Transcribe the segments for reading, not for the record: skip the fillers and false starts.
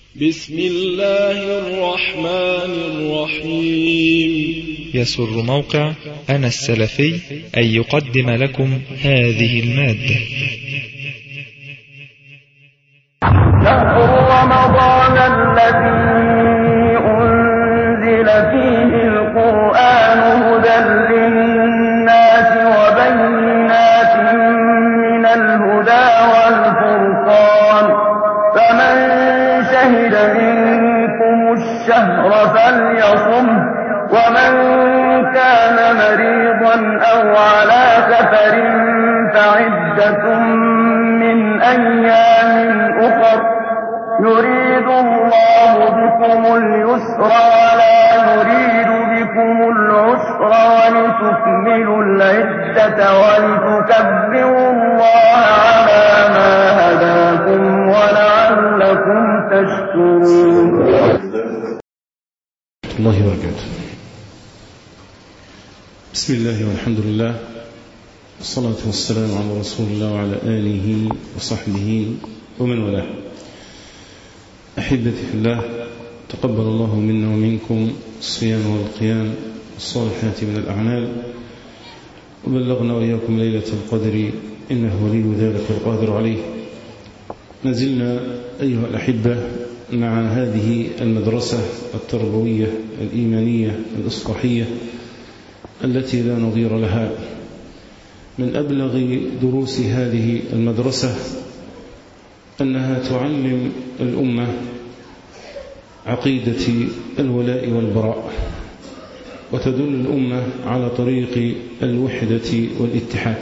بسم الله الرحمن الرحيم. يسر موقع أنا السلفي أن يقدم لكم هذه المادة. شهر رمضان الذي أنزل فيه القرآن هدى للناس وبينات من الهدى والفرقان، فمن شهد منكم الشهر فليصمه، ومن كان مريضا أو على سفر فعدة من أيام أخر، يريد الله بكم اليسر ولا يريد بكم العسر، ولتكملوا العدة ولتكبروا الله على ما هداكم ولعلكم تشكرون. الله وبركاته. بسم الله والحمد لله، والصلاة والسلام على رسول الله وعلى آله وصحبه ومن والاه. أحبتي في الله، تقبل الله منا ومنكم الصيام والقيام والصالحات من الأعمال، وبلغنا وإياكم ليلة القدر إنه ولي ذلك القادر عليه. ما زلنا أيها الأحبة مع هذه المدرسة التربوية الإيمانية الإصلاحية التي لا نظير لها. من أبلغ دروس هذه المدرسة أنها تعلم الأمة عقيدة الولاء والبراء، وتدل الأمة على طريق الوحدة والاتحاد.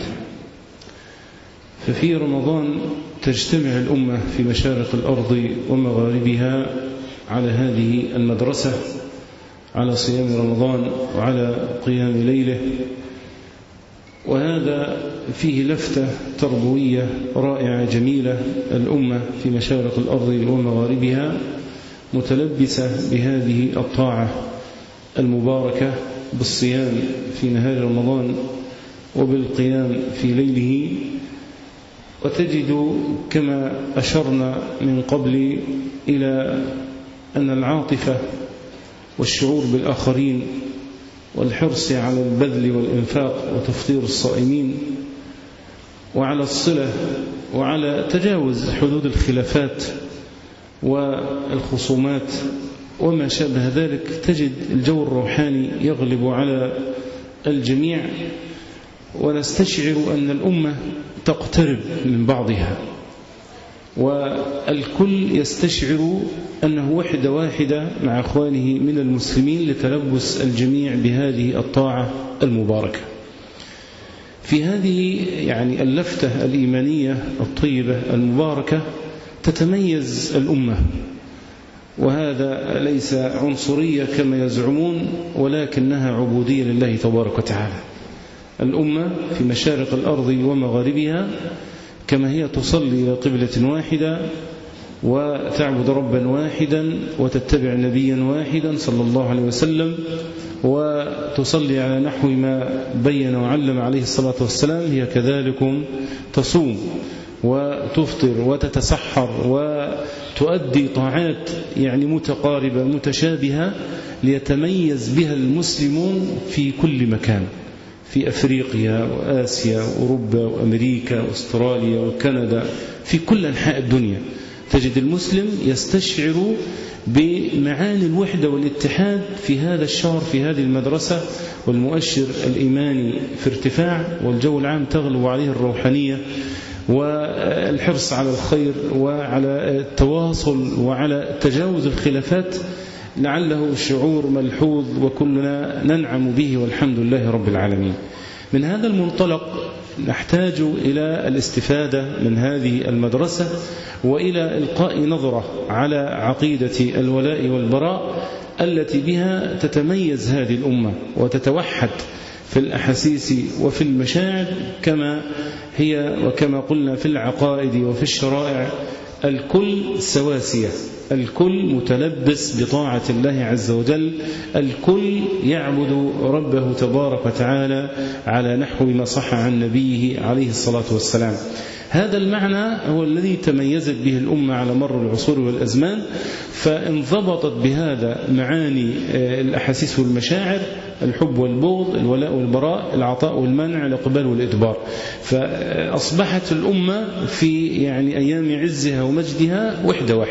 ففي رمضان تجتمع الأمة في مشارق الأرض ومغاربها على هذه المدرسة، على صيام رمضان وعلى قيام ليله، وهذا فيه لفتة تربوية رائعة جميلة. الأمة في مشارق الأرض ومغاربها متلبسة بهذه الطاعة المباركة بالصيام في نهار رمضان وبالقيام في ليله. وتجد كما أشرنا من قبل إلى أن العاطفة والشعور بالآخرين والحرص على البذل والإنفاق وتفطير الصائمين وعلى الصلة وعلى تجاوز حدود الخلافات والخصومات وما شابه ذلك، تجد الجو الروحاني يغلب على الجميع، ونستشعر أن الأمة تقترب من بعضها، والكل يستشعر أنه وحدة واحدة مع أخوانه من المسلمين لتلبس الجميع بهذه الطاعة المباركة. في هذه اللفتة الإيمانية الطيبة المباركة تتميز الأمة، وهذا ليس عنصرية كما يزعمون، ولكنها عبودية لله تبارك وتعالى. الأمة في مشارق الأرض ومغاربها كما هي تصلي إلى قبلة واحدة وتعبد ربا واحدا وتتبع نبيا واحدا صلى الله عليه وسلم، وتصلي على نحو ما بين وعلم عليه الصلاة والسلام، هي كذلكم تصوم وتفطر وتتسحر وتؤدي طاعات متقاربة متشابهة ليتميز بها المسلمون في كل مكان، في أفريقيا وآسيا وأوروبا وأمريكا وأستراليا وكندا، في كل أنحاء الدنيا تجد المسلم يستشعر بمعاني الوحدة والاتحاد في هذا الشهر، في هذه المدرسة، والمؤشر الإيماني في ارتفاع، والجو العام تغلب عليه الروحانية والحرص على الخير وعلى التواصل وعلى تجاوز الخلافات، لعله شعور ملحوظ وكلنا ننعم به والحمد لله رب العالمين. من هذا المنطلق نحتاج إلى الاستفادة من هذه المدرسة وإلى إلقاء نظرة على عقيدة الولاء والبراء التي بها تتميز هذه الأمة وتتوحد في الأحاسيس وفي المشاعر كما هي، وكما قلنا في العقائد وفي الشرائع الكل سواسية، الكل متلبس بطاعة الله عز وجل، الكل يعبد ربه تبارك وتعالى على نحو ما صح عن نبيه عليه الصلاة والسلام. هذا المعنى هو الذي تميزت به الأمة على مر العصور والأزمان، فانضبطت بهذا معاني الأحاسيس والمشاعر، الحب والبغض، الولاء والبراء، العطاء والمنع، الإقبال والإدبار. فأصبحت الأمة في يعني أيام عزها ومجدها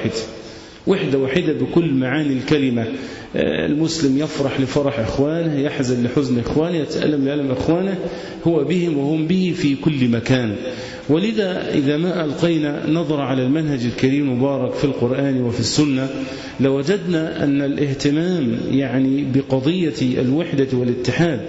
وحدة واحدة بكل معاني الكلمة. المسلم يفرح لفرح إخوانه، يحزن لحزن إخوانه، يتألم لألم إخوانه، هو بهم وهم به في كل مكان. ولذا إذا ما ألقينا نظر على المنهج الكريم المبارك في القرآن وفي السنة لوجدنا أن الاهتمام يعني بقضية الوحدة والاتحاد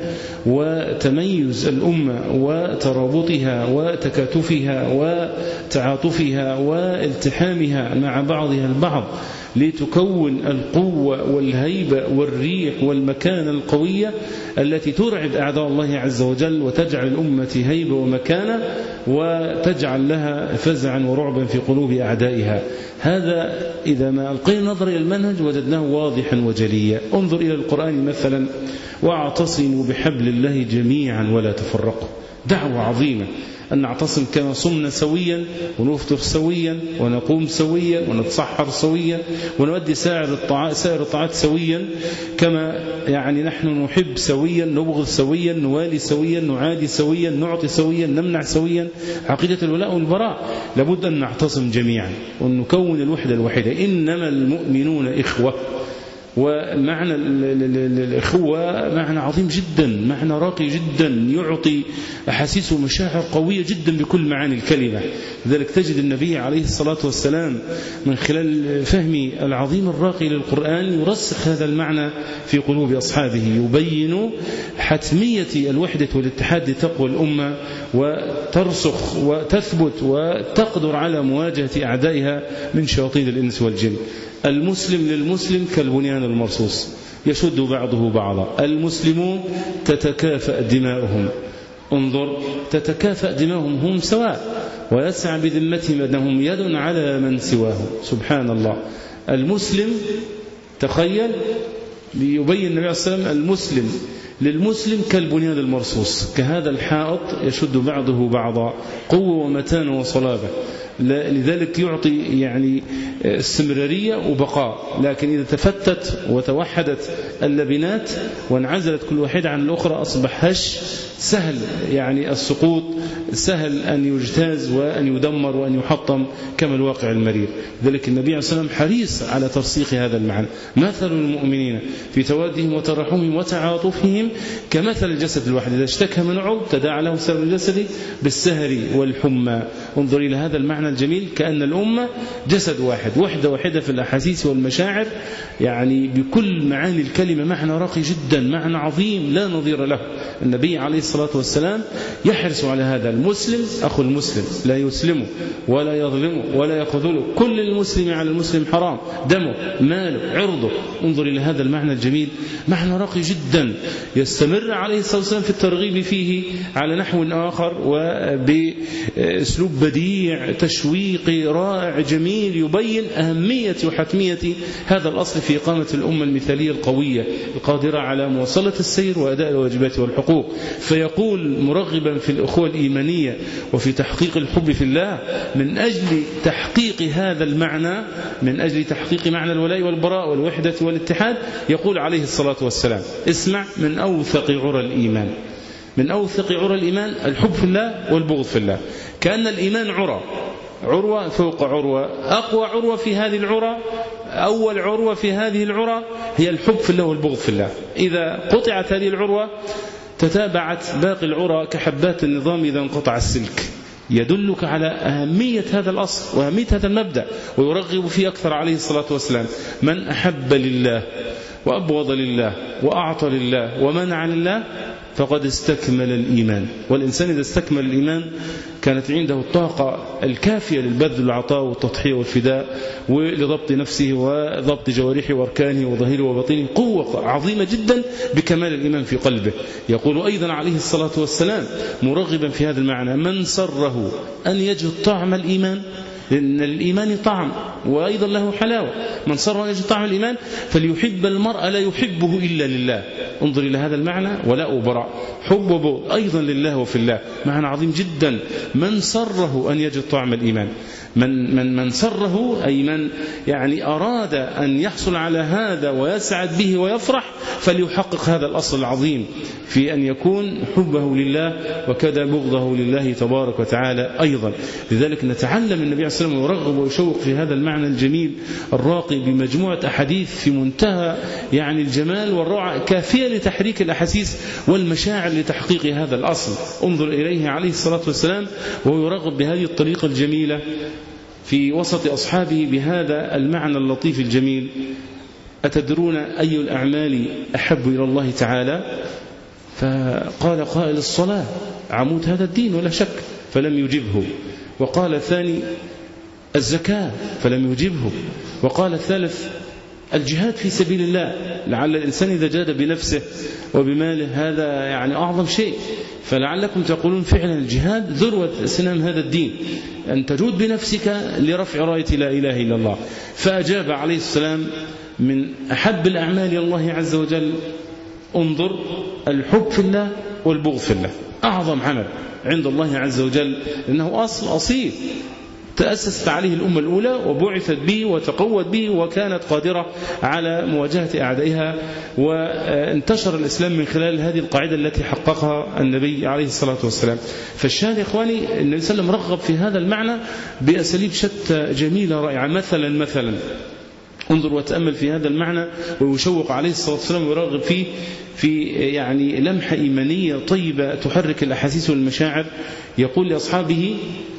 وتميز الأمة وترابطها وتكاتفها وتعاطفها والتحامها مع بعضها البعض لتكون القوة والهيبة والريح والمكانة القوية التي ترعب أعداء الله عز وجل وتجعل الأمة هيبة ومكانة وتجعل لها فزعا ورعبا في قلوب أعدائها. هذا إذا ما ألقينا نظر إلى المنهج وجدناه واضحا وجليا. انظر إلى القرآن مثلا: واعتصموا بحبل الله جميعا ولا تفرقوا. دعوة عظيمة أن نعتصم كما صمنا سويا ونفطر سويا ونقوم سويا ونتسحر سويا ونؤدي سائر الطاعات سويا، كما يعني نحن نحب سويا، نبغض سويا، نوالي سويا، نعادي سويا، نعطي سويا، نمنع سويا. عقيدة الولاء والبراء لابد أن نعتصم جميعا ونكون الوحدة الواحدة. إنما المؤمنون إخوة. ومعنى الإخوة معنى عظيم جدا، معنى راقي جدا، يعطي أحاسيس ومشاعر قوية جدا بكل معاني الكلمة. لذلك تجد النبي عليه الصلاة والسلام من خلال فهم العظيم الراقي للقرآن يرسخ هذا المعنى في قلوب أصحابه، يبين حتمية الوحدة والاتحاد لتقوى الأمة وترسخ وتثبت وتقدر على مواجهة أعدائها من شياطين الإنس والجن. المسلم للمسلم كالبنيان المرصوص يشد بعضه بعضا. المسلمون تتكافأ دماؤهم، انظر، تتكافأ دماؤهم، هم سواء، ويسعى بذمتهم أنهم يد على من سواهم. سبحان الله. المسلم، تخيل، ليبين النبي عليه الصلاة والسلام: المسلم للمسلم كالبنيان المرصوص، كهذا الحائط يشد بعضه بعضا، قوة ومتانة وصلابة. لذلك يعطي يعني استمرارية وبقاء. لكن إذا تفتت وتوحدت اللبنات وانعزلت كل واحدة عن الأخرى أصبح هش، سهل يعني السقوط، سهل أن يجتاز وأن يدمر وأن يحطم كما الواقع المرير. لذلك النبي عليه الصلاة والسلام حريص على ترسيخ هذا المعنى: مثل المؤمنين في توادهم وترحمهم وتعاطفهم كمثل الجسد الواحد إذا اشتكى من عضو تداعى له سائر الجسد بالسهر والحمى. انظر إلى هذا المعنى الجميل، كأن الأمة جسد واحد، وحدة واحدة في الأحاسيس والمشاعر، يعني بكل معاني الكلمة، معنى راقي جدا، معنى عظيم لا نظير له. النبي عليه الصلاة والسلام يحرص على هذا. المسلم أخو المسلم لا يسلمه ولا يظلمه ولا يخذله، كل المسلم على المسلم حرام، دمه ماله عرضه. انظر إلى هذا المعنى الجميل، معنى راقي جدا، يستمر عليه الصلاة والسلام في الترغيب فيه على نحو آخر وبأسلوب بديع تشويقي رائع جميل يبين أهمية وحتمية هذا الأصل في إقامة الأمة المثالية القوية القادرة على مواصلة السير وأداء الواجبات والحقوق. فيقول مرغبا في الأخوة الإيمانية وفي تحقيق الحب في الله من أجل تحقيق هذا المعنى، من أجل تحقيق معنى الولاء والبراء والوحدة والاتحاد، يقول عليه الصلاة والسلام: اسمع، من أوثق عرى الإيمان، من أوثق عرى الإيمان الحب في الله والبغض في الله. كأن الإيمان عروة فوق عروة، أقوى عروة في هذه العرى، أول عروة في هذه العرى هي الحب في الله والبغض في الله. إذا قطعت هذه العروة تتابعت باقي العرى كحبات النظام إذا انقطع السلك. يدلك على أهمية هذا الأصل وأهمية هذا المبدأ، ويرغب فيه أكثر عليه الصلاة والسلام: من أحب لله وأبغض لله وأعطى لله ومنع لله فقد استكمل الإيمان. والإنسان إذا استكمل الإيمان كانت عنده الطاقة الكافية للبذل والعطاء والتضحية والفداء ولضبط نفسه وضبط جوارحه وأركانه وظهيره وبطينه، قوة عظيمة جدا بكمال الإيمان في قلبه. يقول أيضا عليه الصلاة والسلام مرغبا في هذا المعنى: من سره أن يجد طعم الإيمان لأن الإيمان طعم وأيضا له حلاوة. من صر أن يجد طعم الإيمان فليحب المرء لا يحبه إلا لله. انظر إلى هذا المعنى، ولا أبرع حب وبغض أيضا لله وفي الله، معنى عظيم جدا. من صره أن يجد طعم الإيمان، من صره أي من يعني أراد أن يحصل على هذا ويسعد به ويفرح، فليحقق هذا الأصل العظيم في أن يكون حبه لله وكذا بغضه لله تبارك وتعالى أيضا. لذلك نتعلم النبي عليه الصلاة والسلام يرغب ويشوق في هذا المعنى الجميل الراقي بمجموعة أحاديث في منتهى يعني الجمال والروعة، كافية لتحريك الأحاسيس والمشاعر لتحقيق هذا الأصل. انظر إليه عليه الصلاة والسلام وهو يرغب بهذه الطريقة الجميلة في وسط أصحابه بهذا المعنى اللطيف الجميل. أتدرون أي الأعمال أحب إلى الله تعالى؟ فقال قائل الصلاة، عمود هذا الدين ولا شك، فلم يجبه. وقال الثاني الزكاة، فلم يجبه. وقال الثالث الجهاد في سبيل الله، لعل الإنسان إذا جاد بنفسه وبماله هذا يعني أعظم شيء، فلعلكم تقولون فعلا الجهاد ذروة سنام هذا الدين، أن تجود بنفسك لرفع راية لا إله إلا الله. فأجاب عليه السلام من أحب الأعمال إلى الله عز وجل، انظر، الحب في الله والبغض في الله، أعظم عمل عند الله عز وجل، إنه أصل أصيل تأسست عليه الأمة الأولى وبعثت به وتقوت به وكانت قادرة على مواجهة أعدائها، وانتشر الإسلام من خلال هذه القاعدة التي حققها النبي عليه الصلاة والسلام. فالشاهد يا إخواني النبي صلى الله عليه وسلم رغب في هذا المعنى بأساليب شتى جميلة رائعة. مثلا انظر وتأمل في هذا المعنى، ويشوق عليه الصلاة والسلام ويرغب فيه في يعني لمحة إيمانية طيبة تحرك الأحاسيس والمشاعر. يقول لأصحابه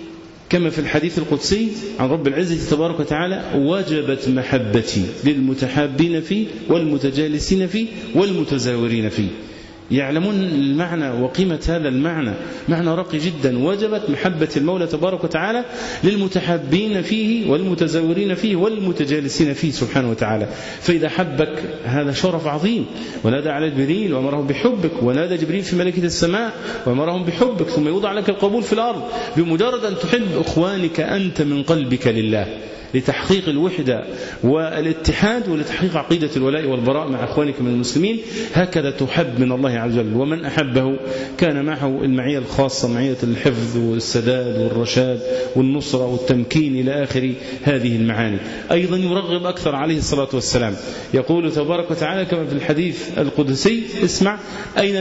كما في الحديث القدسي عن رب العزة تبارك وتعالى: وجبت محبتي للمتحابين فيه والمتجالسين فيه والمتزاورين فيه. يعلمون المعنى وقيمة هذا المعنى، معنى راقي جدا. وجبت محبة المولى تبارك وتعالى للمتحابين فيه والمتزاورين فيه والمتجالسين فيه سبحانه وتعالى. فإذا حبك هذا شرف عظيم. ونادى على جبريل وأمرهم بحبك، ونادى جبريل في ملائكة السماء وأمرهم بحبك، ثم يوضع لك القبول في الأرض. بمجرد أن تحب إخوانك أنت من قلبك لله لتحقيق الوحدة والاتحاد ولتحقيق عقيدة الولاء والبراء مع أخوانك من المسلمين، هكذا تحب من الله عز وجل. ومن أحبه كان معه المعية الخاصة، معية الحفظ والسداد والرشاد والنصرة والتمكين إلى آخر هذه المعاني. أيضا يرغب أكثر عليه الصلاة والسلام، يقول تبارك وتعالى كما في الحديث القدسي: اسمع، أين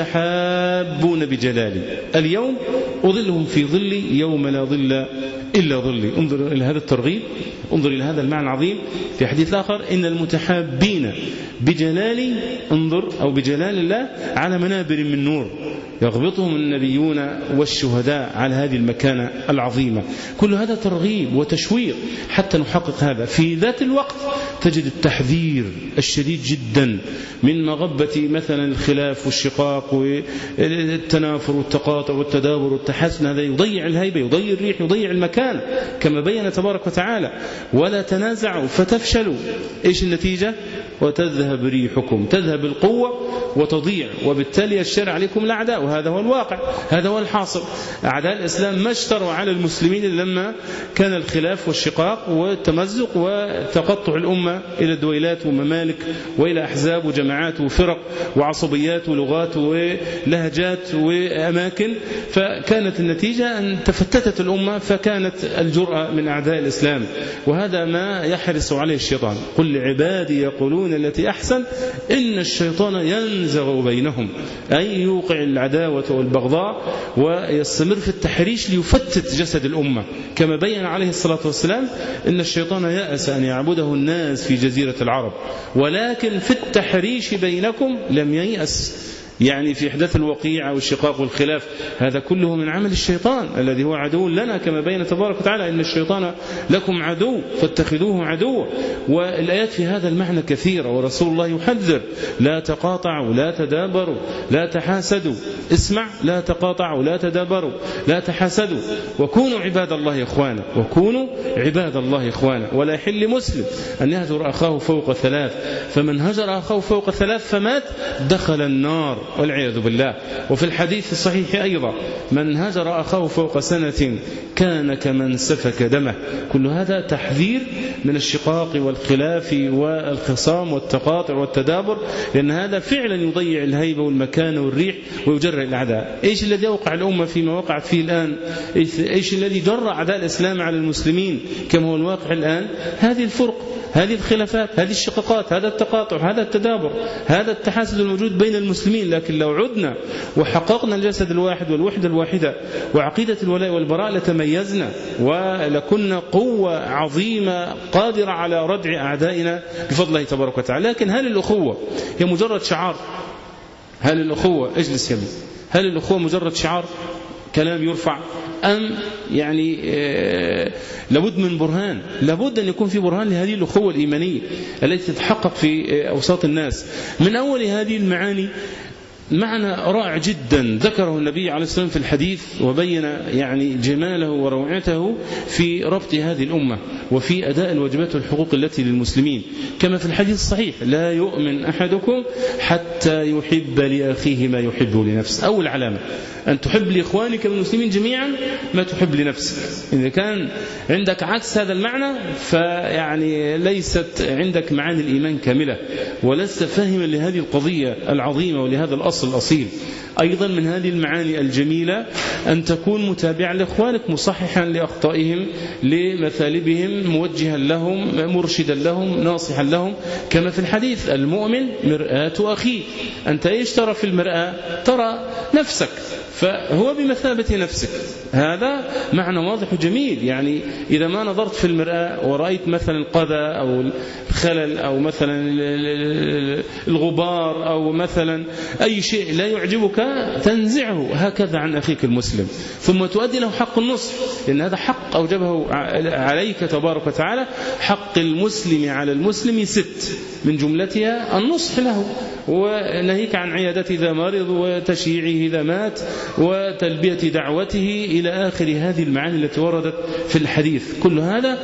المتحابون بجلالي اليوم أظلهم في ظلي يوم لا ظل إلا ظلي. انظر إلى هذا الترغيب، انظر إلى هذا المعنى العظيم. في حديث آخر: إن المتحابين بجلالي، انظر، أو بجلال الله، على منابر من نور يغبطهم النبيون والشهداء على هذه المكانة العظيمة. كل هذا ترغيب وتشويق حتى نحقق هذا. في ذات الوقت تجد التحذير الشديد جدا من مغبة مثلا الخلاف والشقاق والتنافر والتقاطع والتدابر والتحسن. هذا يضيع الهيبة، يضيع الريح، يضيع المكان، كما بين تبارك وتعالى: ولا تنازعوا فتفشلوا. إيش النتيجة؟ وتذهب ريحكم، تذهب القوة وتضيع، وبالتالي الشر عليكم الأعداء. وهذا هو الواقع، هذا هو الحاصل. أعداء الإسلام ما اشتروا على المسلمين لما كان الخلاف والشقاق والتمزق وتقطع الأمة إلى دويلات وممالك وإلى أحزاب وجماعات وفرق وعصبيات ولغات ولهجات وأماكن. فكانت النتيجة أن تفتتت الأمة، فكانت الجرأة من أعداء الإسلام. وهذا ما يحرص عليه الشيطان: قل لعبادي يقولون التي أحسن إن الشيطان ينزغ بينهم، أي يوقع العداوة والبغضاء ويستمر في التحريش ليفتت جسد الأمة. كما بين عليه الصلاة والسلام: إن الشيطان يأس أن يعبده الناس في جزيرة العرب، ولكن في التحريش بينكم لم ييأس. يعني في إحداث الوقيعة والشقاق والخلاف، هذا كله من عمل الشيطان الذي هو عدو لنا، كما بين تبارك وتعالى: إن الشيطان لكم عدو فاتخذوه عدوا. والآيات في هذا المعنى كثيرة، ورسول الله يحذر: لا تقاطعوا، لا تدابروا، لا تحاسدوا. اسمع، لا تقاطعوا، لا تدابروا، لا تحاسدوا، وكونوا عباد الله إخوانا، وكونوا عباد الله إخوانا. ولا يحل مسلم أن يهجر أخاه فوق ثلاث، فمن هجر أخاه فوق ثلاث فمات دخل النار. والعياذ بالله. وفي الحديث الصحيح أيضا من هجر أخاه فوق سنة كان كمن سفك دمه. كل هذا تحذير من الشقاق والخلاف والخصام والتقاطع والتدابر، لأن هذا فعلا يضيع الهيبة والمكانة والريح ويجرى الأعداء. إيش الذي يوقع الأمة فيما وقعت فيه الآن؟ إيش الذي جرى أعداء الإسلام على المسلمين كما هو الواقع الآن؟ هذه الفرق، هذه الخلافات، هذه الشقاقات، هذا التقاطع، هذا التدابر، هذا التحاسد الموجود بين المسلمين. لكن لو عدنا وحققنا الجسد الواحد والوحدة الواحدة وعقيدة الولاء والبراء لتميزنا ولكنا قوة عظيمة قادرة على ردع أعدائنا بفضل الله تبارك وتعالى. لكن هل الأخوة هي مجرد شعار؟ هل الأخوة اجلس يا ابني، هل الأخوة مجرد شعار كلام يرفع، أم يعني لابد من برهان؟ لابد أن يكون في برهان لهذه الأخوة الإيمانية التي تتحقق في أوساط الناس. من أول هذه المعاني معنى رائع جدا ذكره النبي عليه الصلاة والسلام في الحديث وبين يعني جماله وروعته في ربط هذه الأمة وفي أداء الواجبات والحقوق التي للمسلمين، كما في الحديث الصحيح: لا يؤمن أحدكم حتى يحب لأخيه ما يحب لنفسه. أول علامة أن تحب لإخوانك المسلمين جميعا ما تحب لنفسك. إذا كان عندك عكس هذا المعنى فيعني ليست عندك معاني الإيمان كاملة ولست فاهما لهذه القضية العظيمة ولهذا الأصل الأصيل. أيضا من هذه المعاني الجميلة أن تكون متابعا لإخوانك، مصححا لأخطائهم، لمثالبهم، موجها لهم، مرشدا لهم، ناصحا لهم، كما في الحديث: المؤمن مرآة أخيه. أنت إيش ترى في المرآة؟ ترى نفسك، فهو بمثابة نفسك. هذا معنى واضح وجميل. يعني إذا ما نظرت في المرآة ورأيت مثلا القذى أو الخلل أو مثلا الغبار أو مثلا أي شيء لا يعجبك تنزعه هكذا عن أخيك المسلم، ثم تؤدي له حق النصح، لأن هذا حق أوجبه عليك تبارك وتعالى. حق المسلم على المسلم 6، من جملتها النصح له، ونهيك عن عيادته إذا مرض، وتشييعه إذا مات، وتلبية دعوته، إلى آخر هذه المعاني التي وردت في الحديث. كل هذا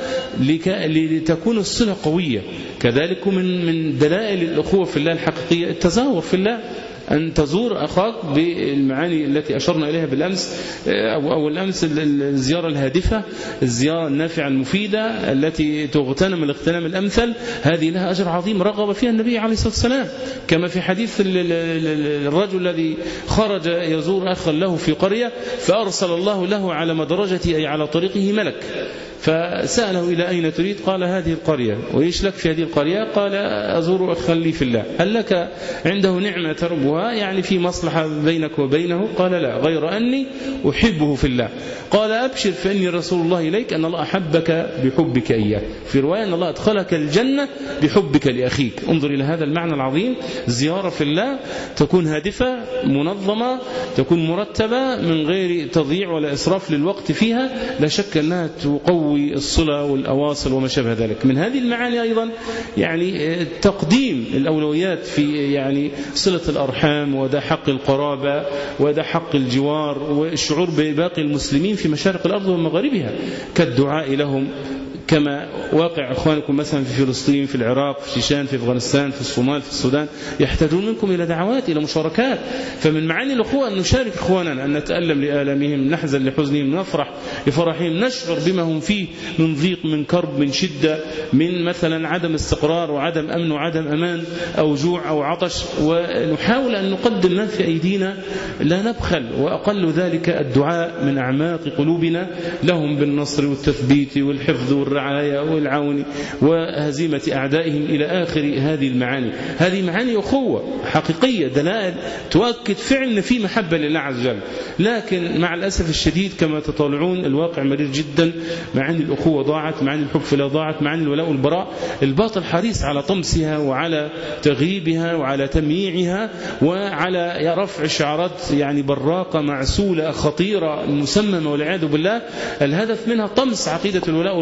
لتكون الصلة قوية. كذلك من دلائل الأخوة في الله الحقيقية التزاور في الله، أن تزور أخاك بالمعاني التي أشرنا إليها بالأمس أو الأمس: الزيارة الهادفة، الزيارة النافعة المفيدة التي تغتنم الاغتنام الأمثل. هذه لها أجر عظيم رغب فيها النبي عليه الصلاة والسلام، كما في حديث الرجل الذي خرج يزور أخا له في قرية فأرسل الله له على مدرجته أي على طريقه ملك، فسأله: إلى أين تريد؟ قال: هذه القرية. وإيش لك في هذه القرية؟ قال: أزور أخا لي في الله. هل لك عنده نعمة تربها، يعني في مصلحة بينك وبينه؟ قال: لا، غير أني أحبه في الله. قال: أبشر فإني رسول الله إليك أن الله أحبك بحبك إياه. في رواية أن الله أدخلك الجنة بحبك لأخيك. انظر إلى هذا المعنى العظيم. زيارة في الله تكون هادفة، منظمة، تكون مرتبة، من غير تضييع ولا إسراف للوقت فيها. لا شك أنها تقوي الصلة والأواصل وما شابه ذلك. من هذه المعاني أيضا يعني تقديم الأولويات في يعني صلة الأرحام، وده حق القرابة، وده حق الجوار، والشعور بباقي المسلمين في مشارق الأرض ومغاربها، كالدعاء لهم، كما واقع أخوانكم مثلا في فلسطين، في العراق، في شيشان، في أفغانستان، في الصومال، في السودان، يحتاجون منكم إلى دعوات، إلى مشاركات. فمن معاني الأخوة أن نشارك إخواننا، أن نتألم لآلامهم، نحزن لحزنهم، نفرح لفرحهم، نشعر بما هم فيه من ضيق، من كرب، من شدة، من مثلا عدم استقرار وعدم أمن وعدم أمان أو جوع أو عطش، ونحاول أن نقدم ما في أيدينا، لا نبخل. وأقل ذلك الدعاء من أعماق قلوبنا لهم بالنصر والتثبيت والحفظ والرعاية والعون وهزيمة أعدائهم، إلى آخر هذه المعاني. هذه معاني أخوة حقيقية، دلائل تؤكد فعلا في محبة لله عز وجل. لكن مع الأسف الشديد كما تطالعون الواقع مرير جدا. معاني الأخوة ضاعت، معاني الحب في الله ضاعت، معاني الولاء والبراء الباطل حريص على طمسها وعلى تغييبها وعلى تمييعها وعلى رفع شعارات يعني براقة معسولة خطيرة مسممة والعياذ بالله. الهدف منها طمس عقيدة الولاء والبراء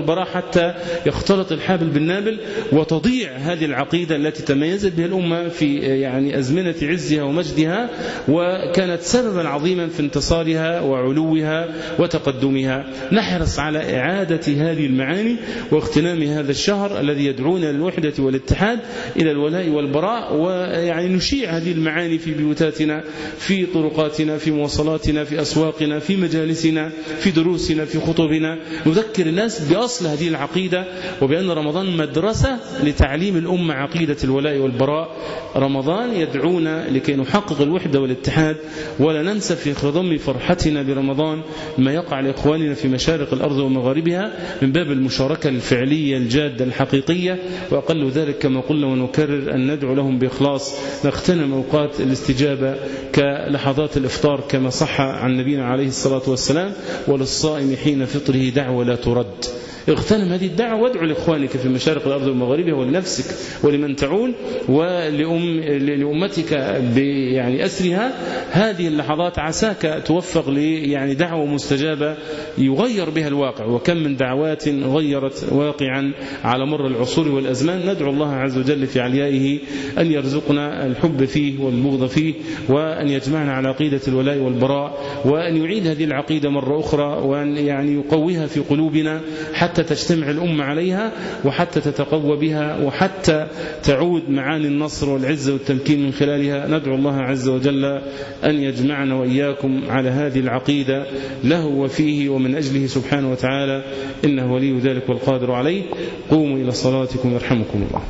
حتى يختلط الحابل بالنابل وتضيع هذه العقيدة التي تميزت بها الأمة في يعني أزمنة عزها ومجدها، وكانت سببا عظيما في انتصارها وعلوها وتقدمها. نحرص على إعادة هذه المعاني واغتنام هذا الشهر الذي يدعونا للوحدة والاتحاد إلى الولاء والبراء، ويعني نشيع هذه المعاني في بيوتاتنا، في طرقاتنا، في مواصلاتنا، في أسواقنا، في مجالسنا، في دروسنا، في خطبنا، نذكر الناس بأصل هذه العقيدة، وبأن رمضان مدرسة لتعليم الأمة عقيدة الولاء والبراء. رمضان يدعونا لكي نحقق الوحدة والاتحاد، ولا ننسى في خضم فرحتنا برمضان ما يقع لإخواننا في مشارق الأرض ومغاربها من باب المشاركة الفعلية الجادة الحقيقية، وأقل ذلك كما قلنا ونكرر أن ندعو لهم بإخلاص، نغتنم أوقات الاستجابة كلحظات الإفطار كما صح عن نبينا عليه الصلاة والسلام: وللصائم حين فطره دعوة لا ترد. اغتنم هذه الدعوة وادعو لإخوانك في مشارق الأرض ومغاربها ولنفسك ولمن تعول ولأمتك يعني أسرها. هذه اللحظات عساك توفق يعني دعوة مستجابة يغير بها الواقع، وكم من دعوات غيرت واقعا على مر العصور والأزمان. ندعو الله عز وجل في عليائه أن يرزقنا الحب فيه والبغض فيه، وأن يجمعنا على عقيدة الولاء والبراء، وأن يعيد هذه العقيدة مرة أخرى، وأن يعني يقويها في قلوبنا حتى تجتمع الأمة عليها، وحتى تتقوى بها، وحتى تعود معاني النصر والعزة والتمكين من خلالها. ندعو الله عز وجل أن يجمعنا وإياكم على هذه العقيدة له وفيه ومن أجله سبحانه وتعالى، إنه ولي ذلك والقادر عليه. قوموا إلى صلاتكم يرحمكم الله.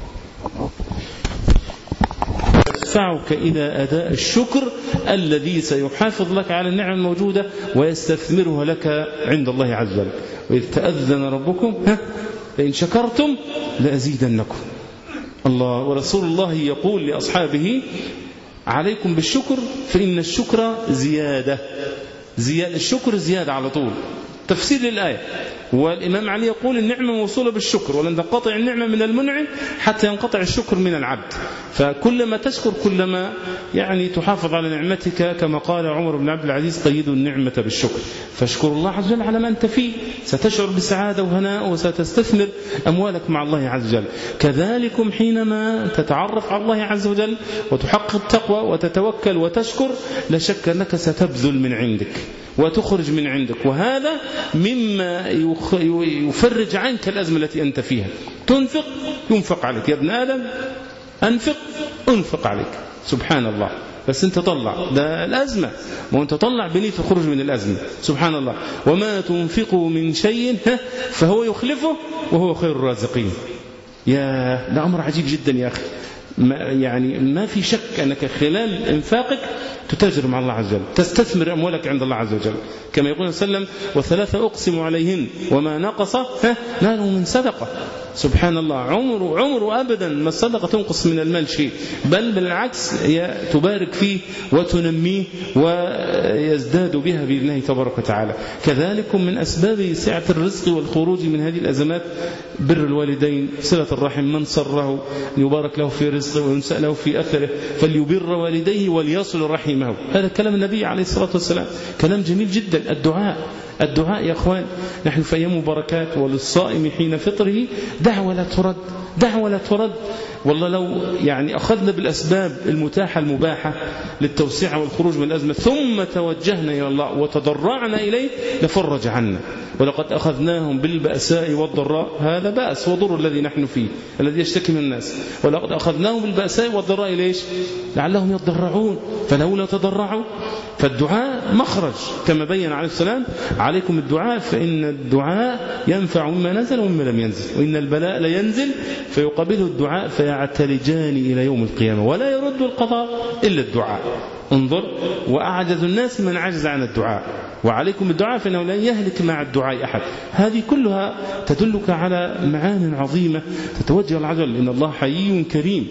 يدفعك إلى أداء الشكر الذي سيحافظ لك على النعم الموجودة ويستثمرها لك عند الله عز وجل. وإذ تأذن ربكم لئن شكرتم لأزيدنكم. الله ورسول الله يقول لأصحابه: عليكم بالشكر فإن الشكر زيادة. الشكر زيادة على طول. تفسير للآية. والإمام علي يقول: النعمة موصولة بالشكر، ولن تنقطع النعمة من المنعم حتى ينقطع الشكر من العبد. فكلما تشكر كلما يعني تحافظ على نعمتك، كما قال عمر بن عبد العزيز: قيدوا النعمة بالشكر. فاشكر الله عز وجل على ما أنت فيه، ستشعر بسعادة وهناء، وستستثمر أموالك مع الله عز وجل. كذلكم حينما تتعرف على الله عز وجل وتحقق التقوى وتتوكل وتشكر، لا شك أنك ستبذل من عندك وتخرج من عندك، وهذا مما يفرج عنك الأزمة التي أنت فيها. تنفق ينفق عليك يا ابن آدم، أنفق أنفق عليك. سبحان الله. بس أنت طلع ده الأزمة، وأنت طلع بنية الخروج من الأزمة. سبحان الله. وما تنفقوا من شيء فهو يخلفه وهو خير الرازقين. يا ده أمر عجيب جدا يا أخي. يعني ما في شك أنك خلال إنفاقك تتاجر مع الله عز وجل، تستثمر أموالك عند الله عز وجل، كما يقول صلى الله عليه وسلم: وثلاثة أقسم عليهن وما نقص ماله من صدقة. سبحان الله. عمره أبدا ما الصدقة تنقص من المال شيء، بل بالعكس تبارك فيه وتنميه ويزداد بها بإذن الله تبارك وتعالى. كذلك من أسباب سعة الرزق والخروج من هذه الأزمات بر الوالدين، صلة الرحم. من سره يبارك له في رزقه وينسأ له في أثره فليبر والديه وليصل رحمه. هذا كلام النبي عليه الصلاة والسلام، كلام جميل جدا. الدعاء يا أخوان، نحن في أيام مباركات، وللصائم حين فطره دعوة لا ترد، دعوة لا ترد. والله لو يعني أخذنا بالأسباب المتاحة المباحة للتوسيع والخروج من الأزمة، ثم توجهنا إلى الله وتضرعنا إليه لفرج عنا. ولقد أخذناهم بالبأساء والضراء، هذا بأس وضر الذي نحن فيه الذي يشتكي من الناس. ولقد أخذناهم بالبأساء والضراء ليش؟ لعلهم يتضرعون، فلولا تضرعوا. فالدعاء مخرج كما بين عليه السلام: عليكم الدعاء فإن الدعاء ينفع مما نزل ومما لم ينزل، وإن البلاء لينزل فيقابله الدعاء فيعتلجان إلى يوم القيامة، ولا يرد القضاء إلا الدعاء. انظر: وأعجز الناس من عجز عن الدعاء، وعليكم الدعاء فإنه لن يهلك مع الدعاء أحد. هذه كلها تدلك على معان عظيمة تتوجه العجل. إن الله حيي كريم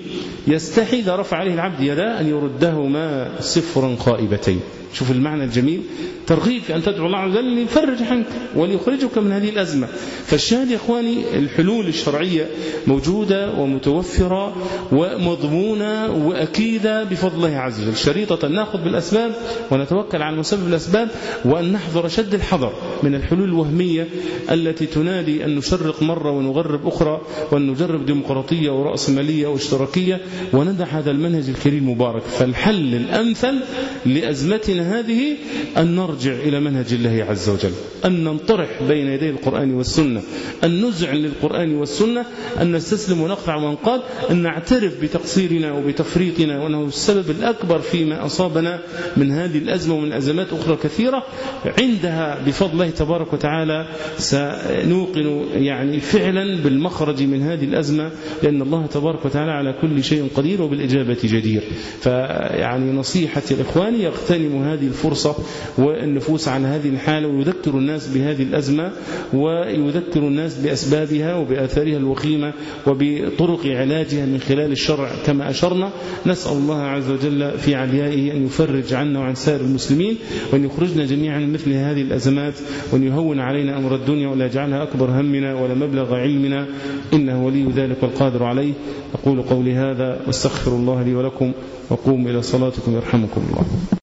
يستحي إذا رفع عليه العبد يدا أن يردهما صفرا خائبتين. شوف المعنى الجميل، ترغيب في أن تدعو الله عز وجل ليفرج عنك وليخرجك من هذه الأزمة. فالشاهد يا إخواني الحلول الشرعية موجودة ومتوفرة ومضمونة وأكيدة بفضل الله عز وجل. شريطة أن نأخذ بالأسباب ونتوكل على مسبب الأسباب، وأن نحذر شد الحذر من الحلول الوهمية التي تنادي أن نشرق مرة ونغرب أخرى، وأن نجرب ديمقراطية ورأسمالية واشتراكية، وندع هذا المنهج الكريم المبارك. فالحل الأمثل لأزمتنا هذه أن نرجع إلى منهج الله عز وجل، أن ننطرح بين يدي القرآن والسنة، أن نزع للقرآن والسنة، أن نستسلم ونقطع وننقاد، أن نعترف بتقصيرنا وبتفريطنا وأنه السبب الأكبر فيما أصابنا من هذه الأزمة ومن أزمات أخرى كثيرة. عندها بفضل الله تبارك وتعالى سنوقن يعني فعلا بالمخرج من هذه الأزمة، لأن الله تبارك وتعالى على كل شيء قدير وبالإجابة جدير. فيعني نصيحتي الإخوان يغتنموا هذه الفرصة والنفوس عن هذه الحالة، ويذكر الناس بهذه الأزمة، ويذكر الناس بأسبابها وبآثارها الوخيمة وبطرق علاجها من خلال الشرع كما أشرنا. نسأل الله عز وجل في عليائه أن يفرج عنا وعن سائر المسلمين، وأن يخرجنا جميعا من مثل هذه الأزمات، وأن يهون علينا أمر الدنيا ولا يجعلها أكبر همنا ولا مبلغ علمنا، إنه ولي ذلك والقادر عليه. أقول قولي هذا واستغفر الله لي ولكم، وقوموا إلى صلاتكم يرحمكم الله.